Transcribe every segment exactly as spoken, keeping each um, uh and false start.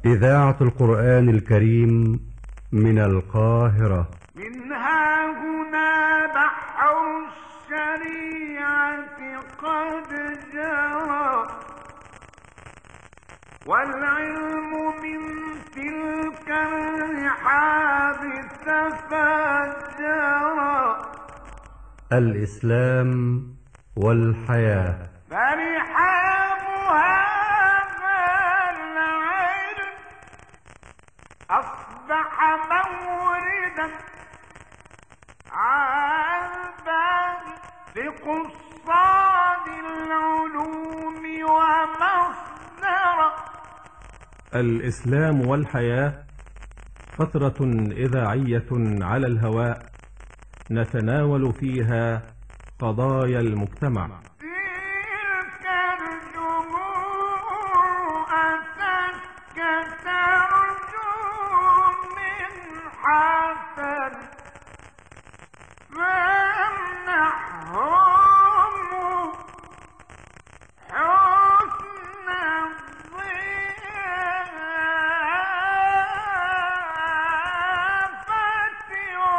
إذاعة القرآن الكريم من القاهرة. منها هنا بحر الشريعة قد جرى، والعلم من تلك الرحاب تفجرا. الإسلام والحياة. فرحاب هذا العلم أصبح موردا عذبا لقصاد العلوم ومصدرا. الإسلام والحياة فترة إذاعية على الهواء نتناول فيها قضايا المجتمع. تلك الجموع أتتك ترجو من حسن، فامنحهم حسن الضيافة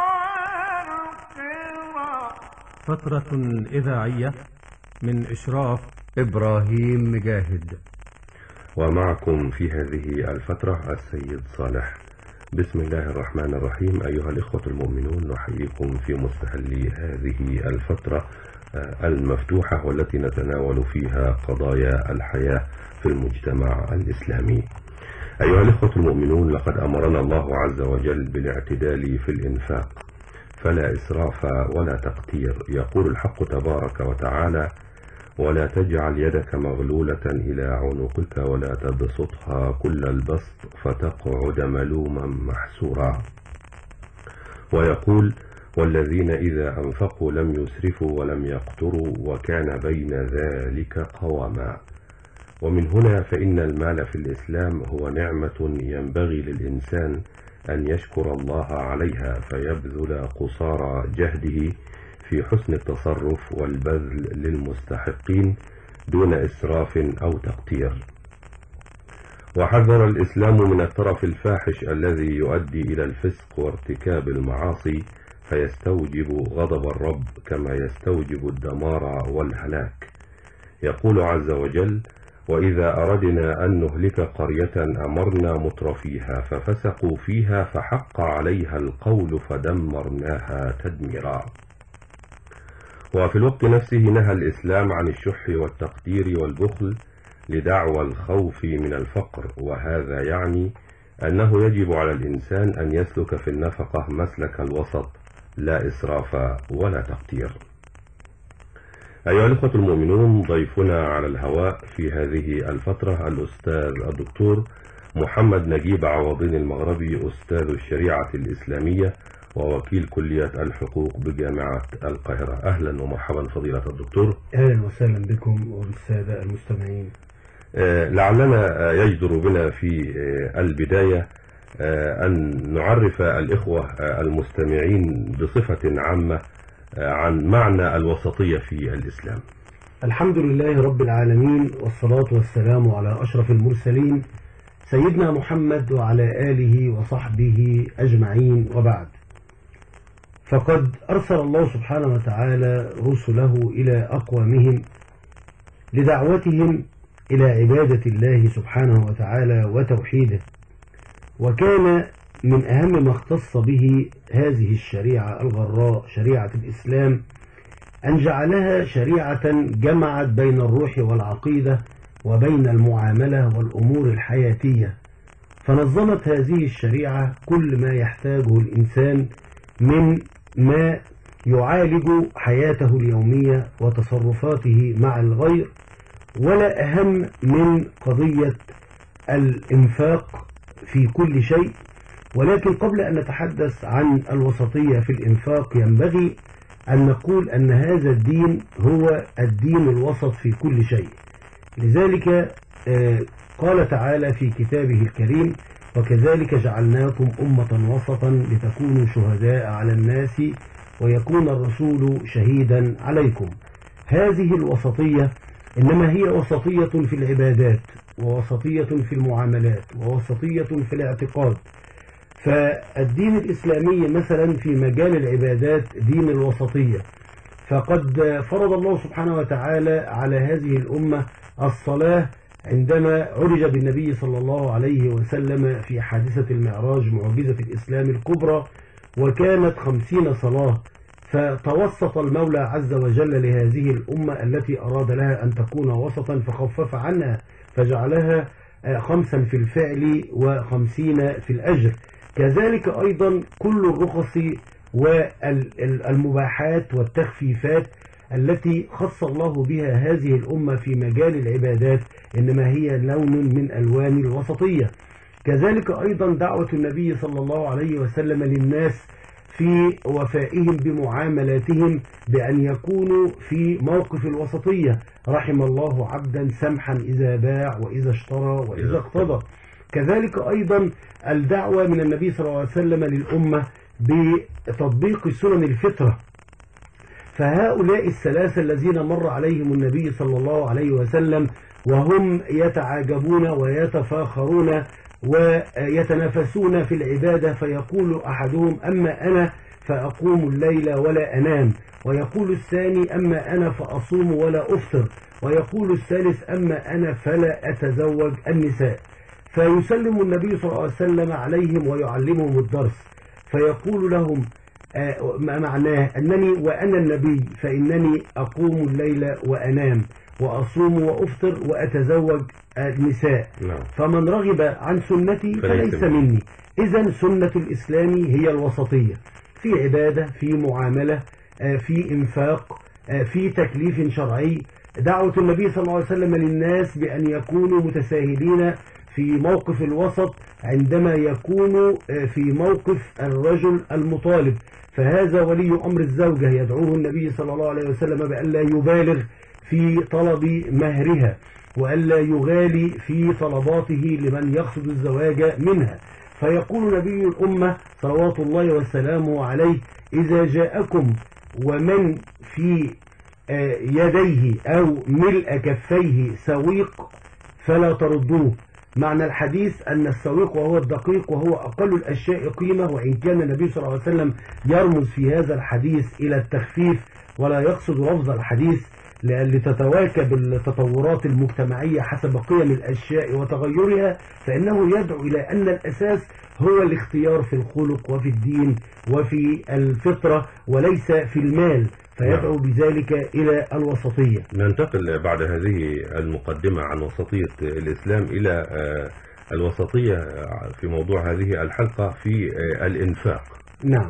والقرى. فترة إذاعية من إشراف إبراهيم مجاهد. ومعكم في هذه الفترة السيد صالح. بسم الله الرحمن الرحيم. أيها الإخوة المؤمنون، نحييكم في مستهل هذه الفترة المفتوحة والتي نتناول فيها قضايا الحياة في المجتمع الإسلامي. أيها الإخوة المؤمنون، لقد أمرنا الله عز وجل بالاعتدال في الإنفاق، فلا إسراف ولا تقتير. يقول الحق تبارك وتعالى: ولا تجعل يدك مغلولة إلى عنقك ولا تبسطها كل البسط فتقعد ملوما محسورا. ويقول: والذين إذا أنفقوا لم يسرفوا ولم يقتروا وكان بين ذلك قواما. ومن هنا فإن المال في الإسلام هو نعمة ينبغي للإنسان أن يشكر الله عليها، فيبذل قصارى جهده في حسن التصرف والبذل للمستحقين دون إسراف أو تقتير. وحذر الإسلام من الترف الفاحش الذي يؤدي إلى الفسق وارتكاب المعاصي، فيستوجب غضب الرب كما يستوجب الدمار والهلاك. يقول عز وجل: وإذا أردنا أن نهلك قرية أمرنا مترفيها ففسقوا فيها فحق عليها القول فدمرناها تدميرا. وفي الوقت نفسه نهى الإسلام عن الشح والتقدير والبخل لدعوى الخوف من الفقر، وهذا يعني أنه يجب على الإنسان أن يسلك في النفقة مسلك الوسط، لا إسراف ولا تقتير. أيها الأخوة المؤمنون، ضيفنا على الهواء في هذه الفترة الأستاذ الدكتور محمد نجيب عوضين المغربي، أستاذ الشريعة الإسلامية ووكيل كلية الحقوق بجامعة القاهرة. أهلا ومرحبا فضيلة الدكتور. أهلا وسهلا بكم وبالسادة المستمعين. آه لعلنا يجدر بنا في آه البداية آه أن نعرف الإخوة آه المستمعين بصفة عامة آه عن معنى الوسطية في الإسلام. الحمد لله رب العالمين، والصلاة والسلام على أشرف المرسلين سيدنا محمد وعلى آله وصحبه أجمعين، وبعد. فقد أرسل الله سبحانه وتعالى رسله إلى أقوامهم لدعوتهم إلى عبادة الله سبحانه وتعالى وتوحيده، وكان من أهم ما اختص به هذه الشريعة الغراء شريعة الإسلام أن جعلها شريعة جمعت بين الروح والعقيدة وبين المعاملة والأمور الحياتية، فنظمت هذه الشريعة كل ما يحتاجه الإنسان من ما يعالج حياته اليومية وتصرفاته مع الغير، ولا أهم من قضية الإنفاق في كل شيء. ولكن قبل أن نتحدث عن الوسطية في الإنفاق ينبغي أن نقول أن هذا الدين هو الدين الوسط في كل شيء. لذلك قال تعالى في كتابه الكريم: وكذلك جعلناكم أمة وسطا لتكونوا شهداء على الناس ويكون الرسول شهيدا عليكم. هذه الوسطية إنما هي وسطية في العبادات، ووسطية في المعاملات ووسطية في الاعتقاد. فالدين الإسلامي مثلا في مجال العبادات دين الوسطية، فقد فرض الله سبحانه وتعالى على هذه الأمة الصلاة عندما عرج بالنبي صلى الله عليه وسلم في حادثة المعراج معجزة الإسلام الكبرى، وكانت خمسين صلاة. فتوسط المولى عز وجل لهذه الأمة التي أراد لها أن تكون وسطا فخفف عنها فجعلها خمسا في الفعل وخمسين في الأجر. كذلك أيضا كل الرخص والمباحات والتخفيفات التي خص الله بها هذه الأمة في مجال العبادات إنما هي لون من ألوان الوسطية. كذلك أيضا دعوة النبي صلى الله عليه وسلم للناس في وفائهم بمعاملاتهم بأن يكونوا في موقف الوسطية. رحم الله عبدا سمحا إذا باع وإذا اشترى وإذا اقتضى. كذلك أيضا الدعوة من النبي صلى الله عليه وسلم للأمة بتطبيق سنن الفطرة. فهؤلاء الثلاثة الذين مر عليهم النبي صلى الله عليه وسلم وهم يتعاجبون ويتفاخرون ويتنافسون في العبادة، فيقول أحدهم أما أنا فأقوم الليل ولا أنام، ويقول الثاني أما أنا فأصوم ولا أفطر، ويقول الثالث أما أنا فلا أتزوج النساء. فيسلم النبي صلى الله عليه وسلم عليهم ويعلمهم الدرس، فيقول لهم ما معناه أنني وأنا النبي فإنني أقوم الليل وأنام وأصوم وأفطر وأتزوج النساء، فمن رغب عن سنتي فليس مني. إذن سنة الإسلام هي الوسطية في عبادة، في معاملة، في إنفاق، في تكليف شرعي. دعوة النبي صلى الله عليه وسلم للناس بأن يكونوا متساهلين في موقف الوسط عندما يكون في موقف الرجل المطالب، فهذا ولي أمر الزوجة يدعوه النبي صلى الله عليه وسلم بأن لا يبالغ في طلب مهرها وألا يغالي في طلباته لمن يقصد الزواج منها. فيقول نبي الأمة صلوات الله وسلامه عليه إذا جاءكم ومن في يديه أو ملء كفيه سويق فلا تردوه. معنى الحديث أن السويق وهو الدقيق وهو أقل الأشياء قيمة، وإن كان النبي صلى الله عليه وسلم يرمز في هذا الحديث إلى التخفيف ولا يقصد لفظ الحديث لتتواكب التطورات المجتمعية حسب قيم الأشياء وتغيرها، فإنه يدعو إلى أن الأساس هو الاختيار في الخلق وفي الدين وفي الفطرة وليس في المال، فيدعو بذلك إلى الوسطية. ننتقل بعد هذه المقدمة عن وسطية الإسلام إلى الوسطية في موضوع هذه الحلقة في الإنفاق. نعم.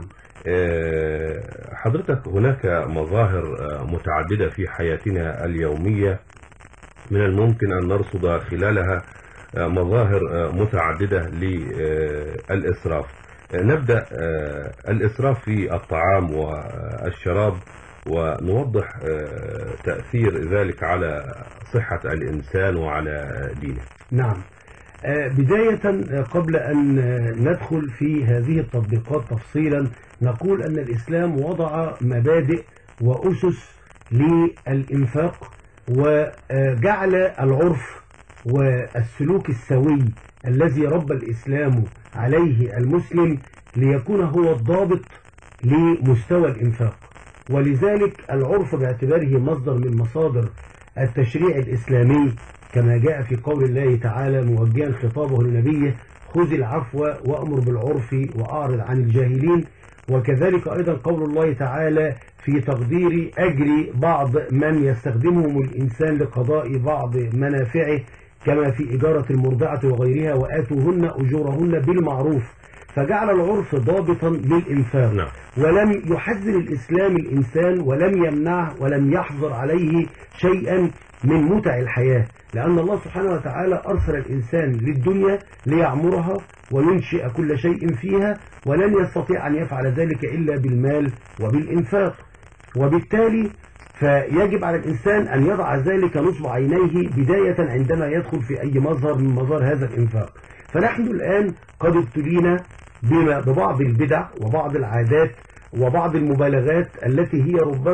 حضرتك هناك مظاهر متعددة في حياتنا اليومية من الممكن أن نرصد خلالها مظاهر متعددة للإسراف. نبدأ الإسراف في الطعام والشراب ونوضح تأثير ذلك على صحة الإنسان وعلى دينه. نعم. بداية قبل أن ندخل في هذه التطبيقات تفصيلا نقول أن الإسلام وضع مبادئ وأسس للإنفاق وجعل العرف والسلوك السوي الذي ربى الإسلام عليه المسلم ليكون هو الضابط لمستوى الإنفاق. ولذلك العرف باعتباره مصدر من مصادر التشريع الإسلامي كما جاء في قول الله تعالى موجها خطابه لنبيه خذ العفو وأمر بالعرف وأعرض عن الجاهلين. وكذلك أيضا قول الله تعالى في تقدير أجر بعض من يستخدمهم الإنسان لقضاء بعض منافعه كما في إجارة المرضعة وغيرها وآتوهن أجورهن بالمعروف، فجعل العرف ضابطا للإنفاق. نعم. ولم يحذر الإسلام الإنسان ولم يمنعه ولم يحظر عليه شيئا من متع الحياة، لأن الله سبحانه وتعالى أرسل الإنسان للدنيا ليعمرها وينشئ كل شيء فيها، ولن يستطيع أن يفعل ذلك إلا بالمال وبالإنفاق. وبالتالي فيجب على الإنسان أن يضع ذلك نصب عينيه بداية عندما يدخل في أي مظهر من مظاهر هذا الإنفاق. فنحن الآن قد ابتلينا بما ببعض البدع وبعض العادات وبعض المبالغات التي هي ربما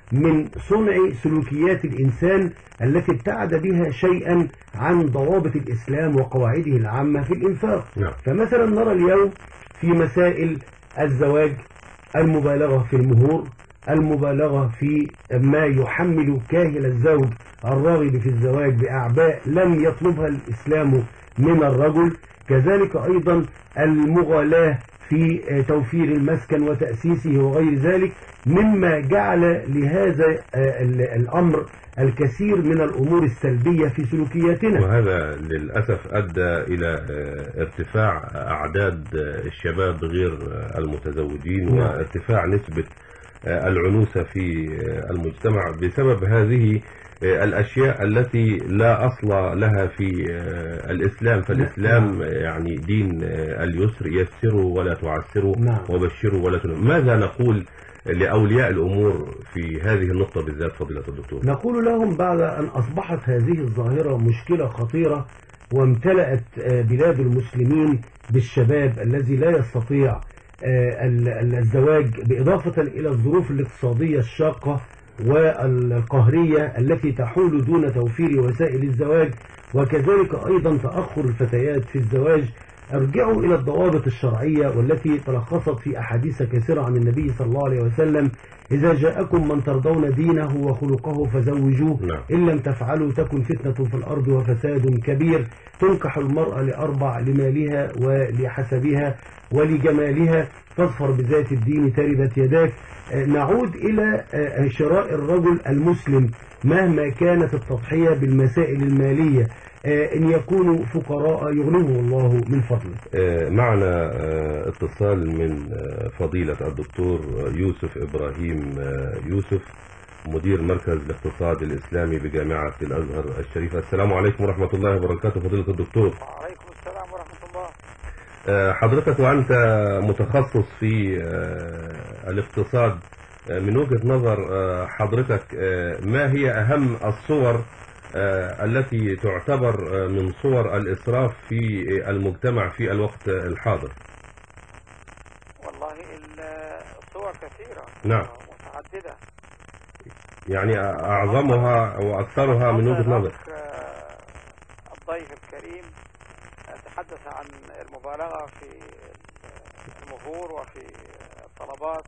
من صنع سلوكيات الإنسان التي ابتعد بها شيئا عن ضوابط الإسلام وقواعده العامة في الإنفاق. نعم. فمثلا نرى اليوم في مسائل الزواج المبالغة في المهور، المبالغة في ما يحمل كاهل الزوج الراغب في الزواج بأعباء لم يطلبها الإسلام من الرجل، كذلك أيضا المغالاة في توفير المسكن وتأسيسه وغير ذلك، مما جعل لهذا الأمر الكثير من الأمور السلبية في سلوكياتنا. وهذا للأسف أدى إلى ارتفاع أعداد الشباب غير المتزوجين وارتفاع نسبة العنوسة في المجتمع بسبب هذه الأشياء التي لا أصل لها في الإسلام. فالإسلام يعني دين اليسر، يسروا ولا تعسروا وبشروا ولا تنفروا. ماذا نقول لأولياء الأمور في هذه النقطة بالذات فضيلة الدكتور؟ نقول لهم بعد أن أصبحت هذه الظاهرة مشكلة خطيرة وامتلأت بلاد المسلمين بالشباب الذي لا يستطيع الزواج، بإضافة إلى الظروف الاقتصادية الشاقة والقهرية التي تحول دون توفير وسائل الزواج، وكذلك أيضا تأخر الفتيات في الزواج، ارجعوا إلى الضوابط الشرعية والتي تلخصت في أحاديث كثيرة عن النبي صلى الله عليه وسلم: إذا جاءكم من ترضون دينه وخلقه فزوجوه، إن لم تفعلوا تكن فتنة في الأرض وفساد كبير. تنكح المرأة لأربع: لمالها ولحسبها ولجمالها، فاظفر بذات الدين تربت يداك. نعود إلى شراء الرجل المسلم مهما كانت التضحية بالمسائل المالية، إن يكونوا فقراء يغنيهم الله من فضله. معنا اتصال من فضيلة الدكتور يوسف إبراهيم يوسف، مدير مركز الاقتصاد الإسلامي بجامعة الأزهر الشريفة. السلام عليكم ورحمة الله وبركاته فضيلة الدكتور. وعليكم السلام ورحمة الله. حضرتك وأنت متخصص في الاقتصاد، من وجهة نظر حضرتك ما هي أهم الصور التي تعتبر من صور الإسراف في المجتمع في الوقت الحاضر؟ والله الصور كثيرة. نعم. متعددة. يعني أعظمها وأكثرها من وجهة نظر. الضيف الكريم تحدث عن المبالغة في المهور وفي الطلبات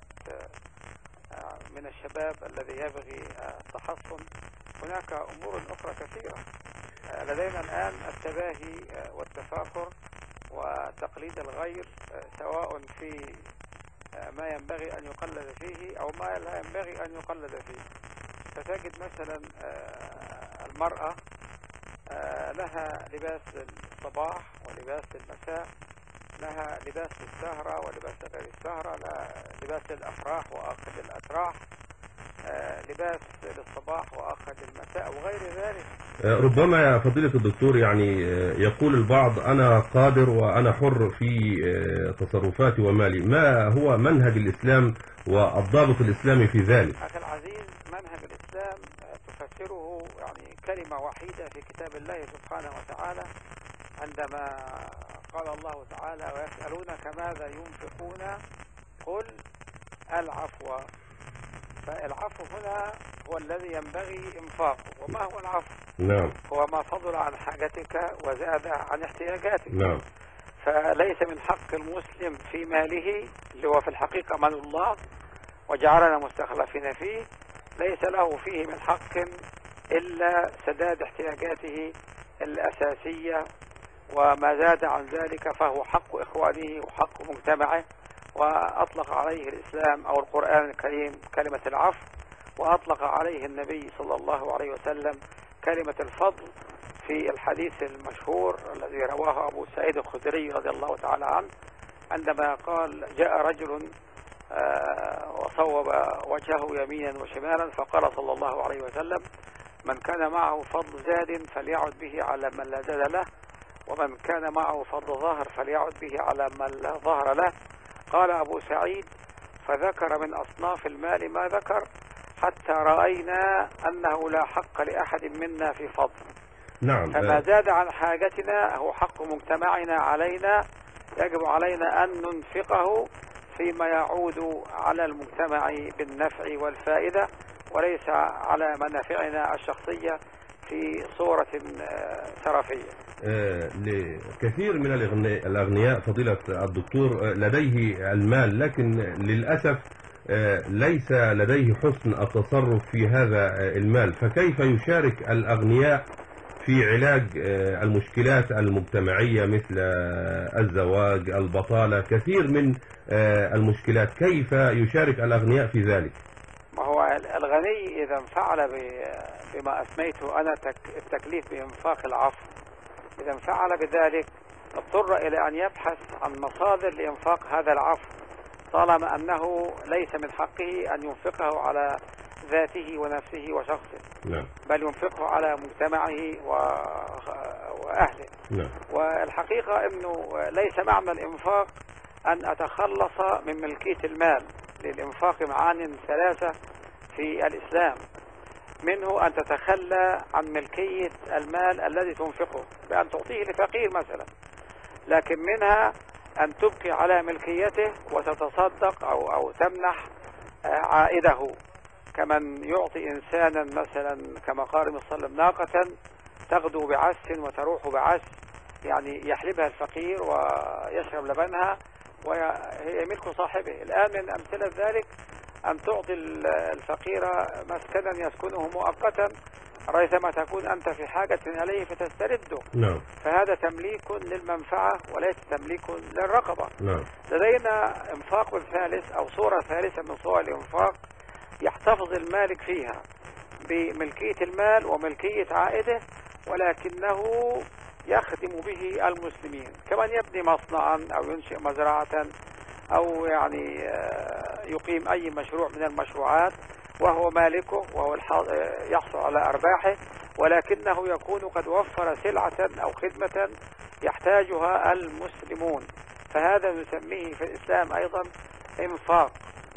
من الشباب الذي يبغي التحصن. هناك أمور أخرى كثيرة. لدينا الآن التباهي والتفاخر وتقليد الغير، سواء في ما ينبغي أن يقلد فيه أو ما لا ينبغي أن يقلد فيه. فتجد مثلا المرأة لها لباس الصباح ولباس المساء، لها لباس السهرة ولباس غير السهرة، لها لباس الأفراح وآخر الأتراح، لباس للصباح وآخر للمساء وغير ذلك. ربما يا فضيلة الدكتور يعني يقول البعض أنا قادر وأنا حر في تصرفاتي ومالي، ما هو منهج الإسلام والضابط الإسلامي في ذلك؟ أخي العزيز، منهج الإسلام تفسره يعني كلمة وحيدة في كتاب الله سبحانه وتعالى، عندما قال الله تعالى: ويسألونك ماذا ينفقون قل العفو. فالعفو هنا هو الذي ينبغي إنفاقه. وما هو العفو؟ نعم. هو ما فضل عن حاجتك وزاد عن احتياجاتك. نعم. فليس من حق المسلم في ماله، اللي هو في الحقيقة مال الله وجعلنا مستخلفين فيه، ليس له فيه من حق إلا سداد احتياجاته الأساسية، وما زاد عن ذلك فهو حق إخوانه وحق مجتمعه. وأطلق عليه الإسلام أو القرآن الكريم كلمة العفو، وأطلق عليه النبي صلى الله عليه وسلم كلمة الفضل في الحديث المشهور الذي رواه أبو سعيد الخدري رضي الله تعالى عنه، عندما قال: جاء رجل وصوب وجهه يمينا وشمالا، فقال صلى الله عليه وسلم: من كان معه فضل زاد فليعد به على من لا زاد له، ومن كان معه فضل ظهر فليعد به على من لا ظهر له. قال أبو سعيد: فذكر من أصناف المال ما ذكر حتى رأينا أنه لا حق لأحد منا في فضل. نعم. فما زاد عن حاجتنا هو حق مجتمعنا علينا، يجب علينا أن ننفقه فيما يعود على المجتمع بالنفع والفائدة، وليس على منافعنا الشخصية في صورة سرفية. آه، لكثير من الأغني- الأغنياء فضيلة الدكتور آه، لديه المال، لكن للأسف آه، ليس لديه حسن التصرف في هذا آه، المال، فكيف يشارك الأغنياء في علاج آه، المشكلات المجتمعية مثل آه، الزواج، البطالة، كثير من آه، المشكلات، كيف يشارك الأغنياء في ذلك؟ ما هو الغني إذا انفعل بما أسميته أنا التكليف بإنفاق العفو، إذا انفعل بذلك اضطر إلى أن يبحث عن مصادر لإنفاق هذا العفو، طالما أنه ليس من حقه أن ينفقه على ذاته ونفسه وشخصه، نعم. بل ينفقه على مجتمعه وأهله. نعم. والحقيقة أنه ليس معنى الإنفاق أن أتخلص من ملكية المال. للإنفاق معان ثلاثة في الإسلام، منه أن تتخلى عن ملكية المال الذي تنفقه بأن تعطيه لفقير مثلا، لكن منها أن تبقي على ملكيته وتتصدق أو, أو تمنح عائده، كمن يعطي إنسانا مثلا كما قال النبي صلى الله عليه وسلم ناقة تغدو بعس وتروح بعس، يعني يحلبها الفقير ويشرب لبنها وهي ملك صاحبه. الآن من أمثلة ذلك أن تعطي الفقير مسكنا يسكنه مؤقتا ريثما تكون أنت في حاجة إليه فتسترده. نعم. فهذا تمليك للمنفعة وليس تمليك للرقبة. نعم. لدينا انفاق ثالث أو صورة ثالثة من صور الانفاق يحتفظ المالك فيها بملكية المال وملكية عائده، ولكنه يخدم به المسلمين، كمن يبني مصنعا أو ينشئ مزرعة أو يعني يقيم أي مشروع من المشروعات وهو مالكه وهو يحصل على أرباحه، ولكنه يكون قد وفر سلعة أو خدمة يحتاجها المسلمون، فهذا نسميه في الإسلام أيضا إنفاق.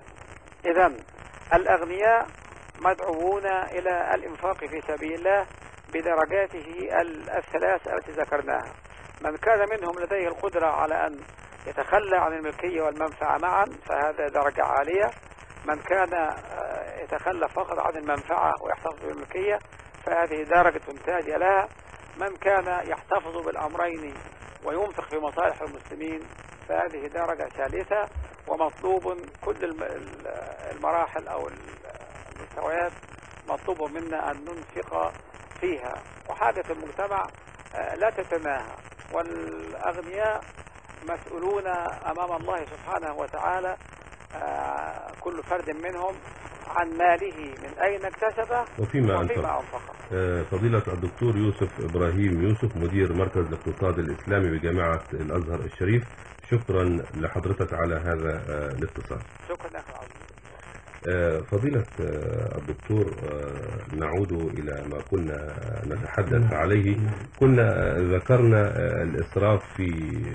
إذن الأغنياء مدعوون إلى الإنفاق في سبيل الله بدرجاته الثلاث التي ذكرناها. من كان منهم لديه القدرة على أن يتخلى عن الملكية والمنفعة معا فهذا درجة عالية. من كان يتخلى فقط عن المنفعة ويحتفظ بالملكية فهذه درجة تاجة لها. من كان يحتفظ بالأمرين وينفق في مصالح المسلمين فهذه درجة ثالثة. ومطلوب كل المراحل أو المستويات مطلوب منا أن ننفق فيها، وحاجة المجتمع لا تتناهى، والأغنياء مسؤولون أمام الله سبحانه وتعالى كل فرد منهم عن ماله من أين اكتسبه وفيما أنفقه. فضيلة الدكتور يوسف إبراهيم يوسف مدير مركز الاقتصاد الإسلامي بجامعة الأزهر الشريف، شكرا لحضرتك على هذا الاتصال. شكرا أخي العزيز. فضيلة الدكتور، نعود إلى ما كنا نتحدث عليه. كنا ذكرنا الإسراف في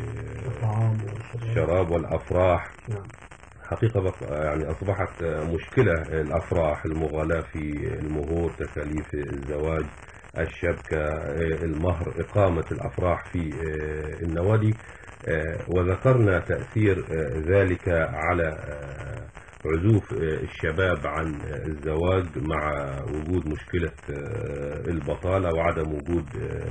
الشراب والأفراح. حقيقة يعني أصبحت مشكلة الأفراح، المغالاة في المهور، تكاليف الزواج، الشبكة، المهر، إقامة الأفراح في النوادي، وذكرنا تأثير ذلك على عزوف الشباب عن الزواج مع وجود مشكلة البطالة وعدم وجود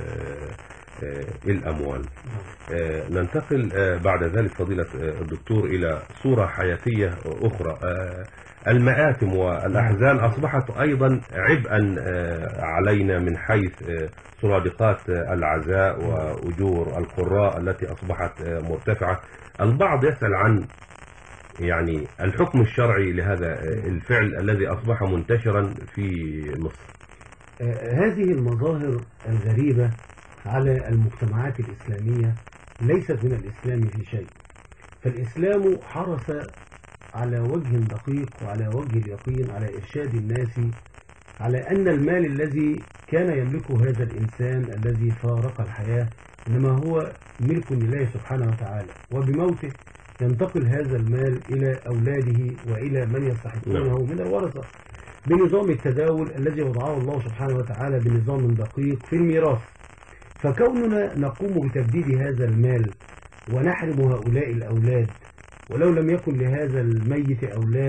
الأموال. ننتقل بعد ذلك فضيلة الدكتور إلى صورة حياتية أخرى. المآتم والأحزان أصبحت أيضا عبئا علينا من حيث سرادقات العزاء وأجور القراء التي أصبحت مرتفعة. البعض يسأل عن يعني الحكم الشرعي لهذا الفعل الذي أصبح منتشرا في مصر. هذه المظاهر الغريبة على المجتمعات الإسلامية ليست من الإسلام في شيء، فالإسلام حرص على وجه دقيق وعلى وجه اليقين على إرشاد الناس على أن المال الذي كان يملكه هذا الإنسان الذي فارق الحياة إنما هو ملك لله سبحانه وتعالى، وبموته ينتقل هذا المال إلى أولاده وإلى من يستحقونه من الورثة بنظام التداول الذي وضعه الله سبحانه وتعالى بنظام دقيق في الميراث. فكوننا نقوم بتبديد هذا المال ونحرم هؤلاء الأولاد ولو لم يكن لهذا الميت أولاد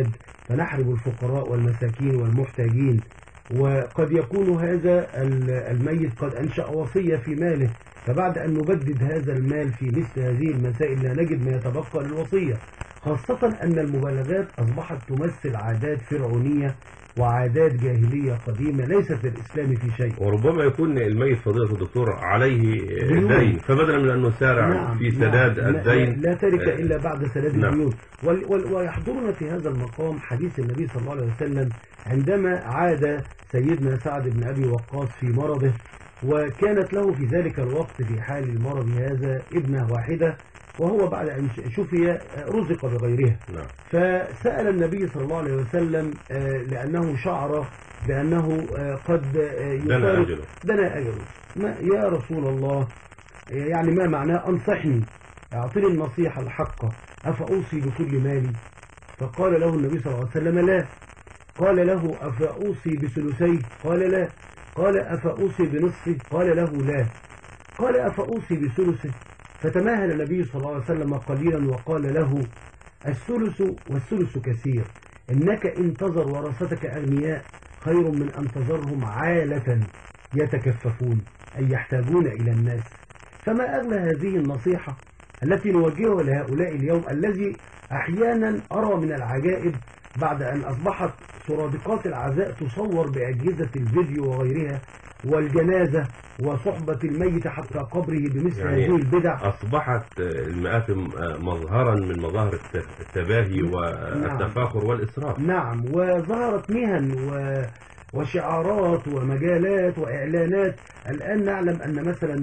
فنحرم الفقراء والمساكين والمحتاجين. وقد يكون هذا الميت قد أنشأ وصية في ماله، فبعد أن نبدد هذا المال في مثل هذه المسائل لا نجد ما يتبقى للوصية، خاصة أن المبالغات أصبحت تمثل عادات فرعونية وعادات جاهلية قديمة ليست للإسلام في شيء. وربما يكون الميت فضيلة الدكتور عليه دين، فبدلا من أن نسارع نعم في سداد نعم الدين لا ترك إلا بعد سداد نعم. الديون. ويحضرنا في هذا المقام حديث النبي صلى الله عليه وسلم عندما عاد سيدنا سعد بن أبي وقاص في مرضه، وكانت له في ذلك الوقت في حال المرض هذا ابنة واحدة، وهو بعد أن شفي رزق بغيرها. نعم. فسأل النبي صلى الله عليه وسلم لأنه شعر بأنه قد دنا أجله, دنا أجله. ما يا رسول الله، يعني ما معناه أنصحني، أعطني النصيحة الحقة، أفأوصي بكل مالي؟ فقال له النبي صلى الله عليه وسلم لا. قال له أفأوصي بثلثيه؟ قال لا. قال أفأوصي بنصفه؟ قال له لا. قال أفأوصي بثلثه؟ فتماهل النبي صلى الله عليه وسلم قليلا وقال له الثلث والثلث كثير، إنك إن تذر ورثتك أغنياء خير من أن تذرهم عالة يتكففون أي يحتاجون إلى الناس. فما أغلى هذه النصيحة التي نوجهها لهؤلاء اليوم، الذي أحيانا أرى من العجائب بعد أن أصبحت سرادقات العزاء تصور بأجهزة الفيديو وغيرها، والجنازة وصحبة الميت حتى قبره بمثل يعني هذه البدع. أصبحت المآتم مظهرا من مظاهر التباهي والتفاخر نعم. والإسراف. نعم، وظهرت مهن و... وشعارات ومجالات وإعلانات. الآن نعلم أن مثلا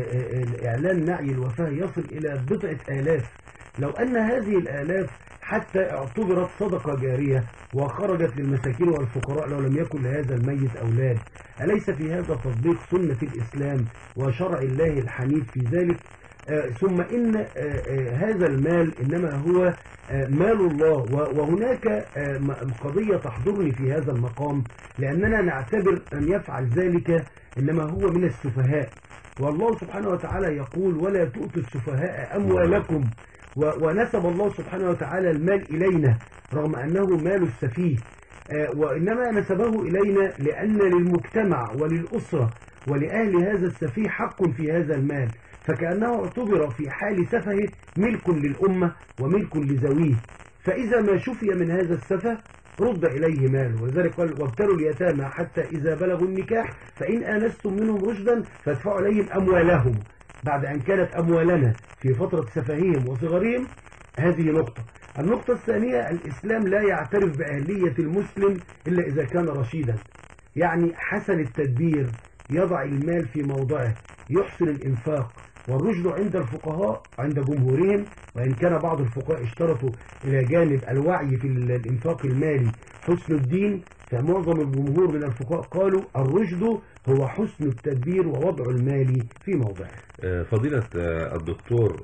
إعلان نعي الوفاة يصل إلى بضعة آلاف. لو أن هذه الآلاف حتى اعتبرت صدقة جارية وخرجت للمساكين والفقراء لو لم يكن لهذا الميت أولاد، أليس في هذا تطبيق سنة الإسلام وشرع الله الحنيف في ذلك؟ آه ثم إن آه آه هذا المال إنما هو آه مال الله. وهناك آه قضية تحضرني في هذا المقام، لأننا نعتبر أن يفعل ذلك إنما هو من السفهاء، والله سبحانه وتعالى يقول ولا تؤتوا السفهاء أموالكم، ونسب الله سبحانه وتعالى المال إلينا رغم أنه مال السفيه، وإنما نسبه إلينا لأن للمجتمع وللأسرة ولأهل هذا السفيه حق في هذا المال، فكأنه اعتبر في حال سفهه ملك للأمة وملك لذويه. فإذا ما شفي من هذا السفه رد إليه ماله، ولذلك قال وابتلوا اليتامى حتى إذا بلغوا النكاح فإن آنستم منهم رشدا فادفعوا إليهم أموالهم، بعد أن كانت أموالنا في فترة سفههم وصغرهم. هذه نقطة. النقطة الثانية، الإسلام لا يعترف بأهلية المسلم إلا إذا كان رشيدا، يعني حسن التدبير، يضع المال في موضعه، يحسن الإنفاق. والرشد عند الفقهاء عند جمهورهم، وإن كان بعض الفقهاء اشترطوا إلى جانب الوعي في الإنفاق المالي حسن الدين، فمعظم الجمهور من الفقهاء قالوا الرشد هو حسن التدبير ووضع المال في موضعه. فضيلة الدكتور،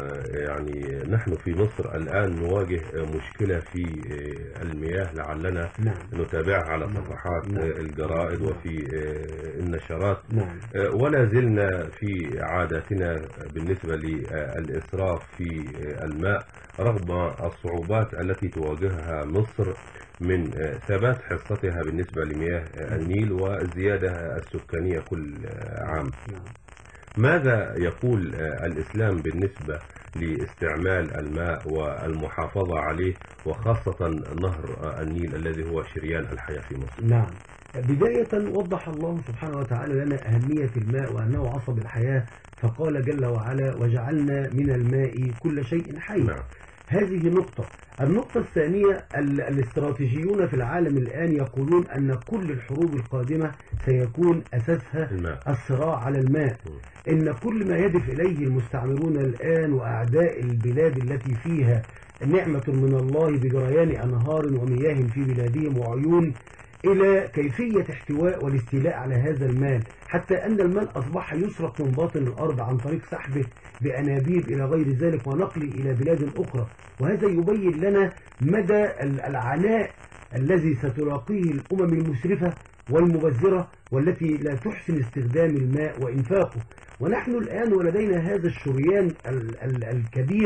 يعني نحن في مصر الآن نواجه مشكلة في المياه لعلنا نعم. نتابعها على نعم. صفحات نعم. الجرائد نعم. وفي النشرات نعم. ولا زلنا في عاداتنا بالنسبة للإسراف في الماء رغم الصعوبات التي تواجهها مصر من ثبات حصتها بالنسبة لمياه النيل والزيادة السكانية كل عام. ماذا يقول الإسلام بالنسبة لاستعمال الماء والمحافظة عليه، وخاصة نهر النيل الذي هو شريان الحياة في مصر؟ نعم، بداية وضح الله سبحانه وتعالى لنا أهمية الماء وأنه عصب الحياة، فقال جل وعلا وجعلنا من الماء كل شيء حي. نعم. هذه نقطة. النقطة الثانية، الاستراتيجيون في العالم الآن يقولون أن كل الحروب القادمة سيكون أساسها الماء. الصراع على الماء. إن كل ما يدف إليه المستعمرون الآن وأعداء البلاد التي فيها نعمة من الله بجريان أنهار ومياه في بلادهم وعيون، إلى كيفية احتواء والاستيلاء على هذا المال، حتى أن المال أصبح يسرق من باطن الأرض عن طريق سحبه بأنابيب إلى غير ذلك ونقله إلى بلاد أخرى. وهذا يبين لنا مدى العناء الذي ستلاقيه الأمم المسرفة والمبذرة والتي لا تحسن استخدام الماء وإنفاقه. ونحن الآن ولدينا هذا الشريان ال ال الكبير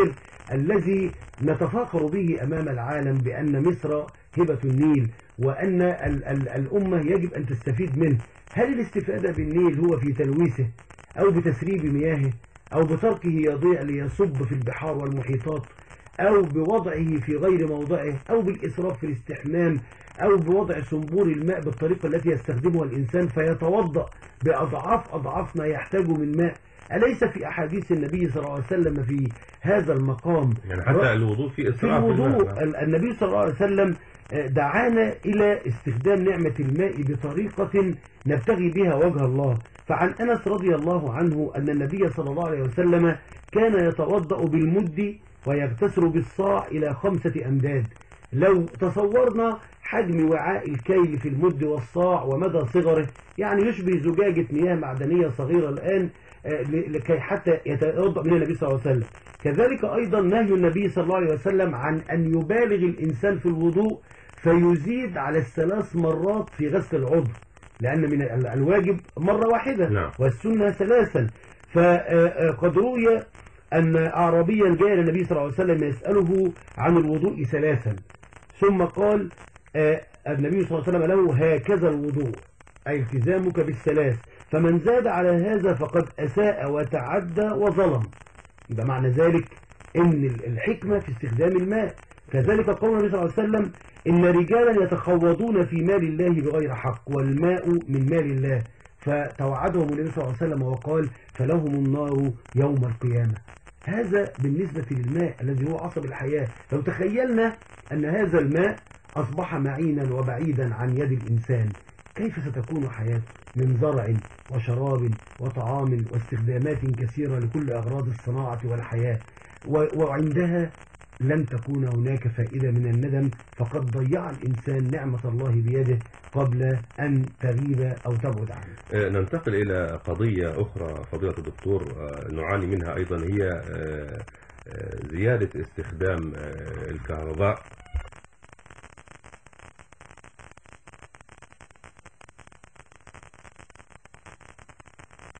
الذي نتفاخر به أمام العالم بأن مصر هبة النيل، وأن ال ال الأمة يجب أن تستفيد منه. هل الاستفادة بالنيل هو في تلويثه أو بتسريب مياهه أو بتركه يضيع ليصب في البحار والمحيطات أو بوضعه في غير موضعه أو بالإسراف في الاستحمام أو بوضع صنبور الماء بالطريقة التي يستخدمها الإنسان فيتوضأ بأضعاف أضعاف ما يحتاج من ماء؟ أليس في أحاديث النبي صلى الله عليه وسلم في هذا المقام؟ يعني حتى الوضوء في في إسراف الوضوء الماء. النبي صلى الله عليه وسلم دعانا إلى استخدام نعمة الماء بطريقة نبتغي بها وجه الله. فعن أنس رضي الله عنه أن النبي صلى الله عليه وسلم كان يتوضأ بالمد ويغتسل بالصاع إلى خمسة أمداد. لو تصورنا حجم وعاء الكيل في المد والصاع ومدى صغره، يعني يشبه زجاجة مياه معدنية صغيرة الآن لكي حتى يتوضأ من النبي صلى الله عليه وسلم. كذلك أيضا نهي النبي صلى الله عليه وسلم عن أن يبالغ الإنسان في الوضوء فيزيد على الثلاث مرات في غسل العضو، لأن من الواجب مرة واحدة نعم. والسنة ثلاثا. فقد روي أن أعرابيا جاء النبي صلى الله عليه وسلم يسأله عن الوضوء ثلاثا، ثم قال النبي صلى الله عليه وسلم له هكذا الوضوء، أي التزامك بالثلاث، فمن زاد على هذا فقد أساء وتعدى وظلم. يبقى معنى ذلك إن الحكمة في استخدام الماء. كذلك قول النبي صلى الله عليه وسلم إن رجالا يتخوضون في مال الله بغير حق والماء من مال الله، فتوعدهم النبي صلى الله عليه وسلم وقال فلهم النار يوم القيامة. هذا بالنسبة للماء الذي هو عصب الحياة. لو تخيلنا أن هذا الماء أصبح معينا وبعيدا عن يد الإنسان، كيف ستكون حياته من زرع وشراب وطعام واستخدامات كثيرة لكل أغراض الصناعة والحياة، وعندها لن تكون هناك فائدة من الندم، فقد ضيع الإنسان نعمة الله بيده قبل أن تغيب أو تبعد عنه. ننتقل إلى قضية أخرى فضيلة الدكتور نعاني منها أيضا، هي زيادة استخدام الكهرباء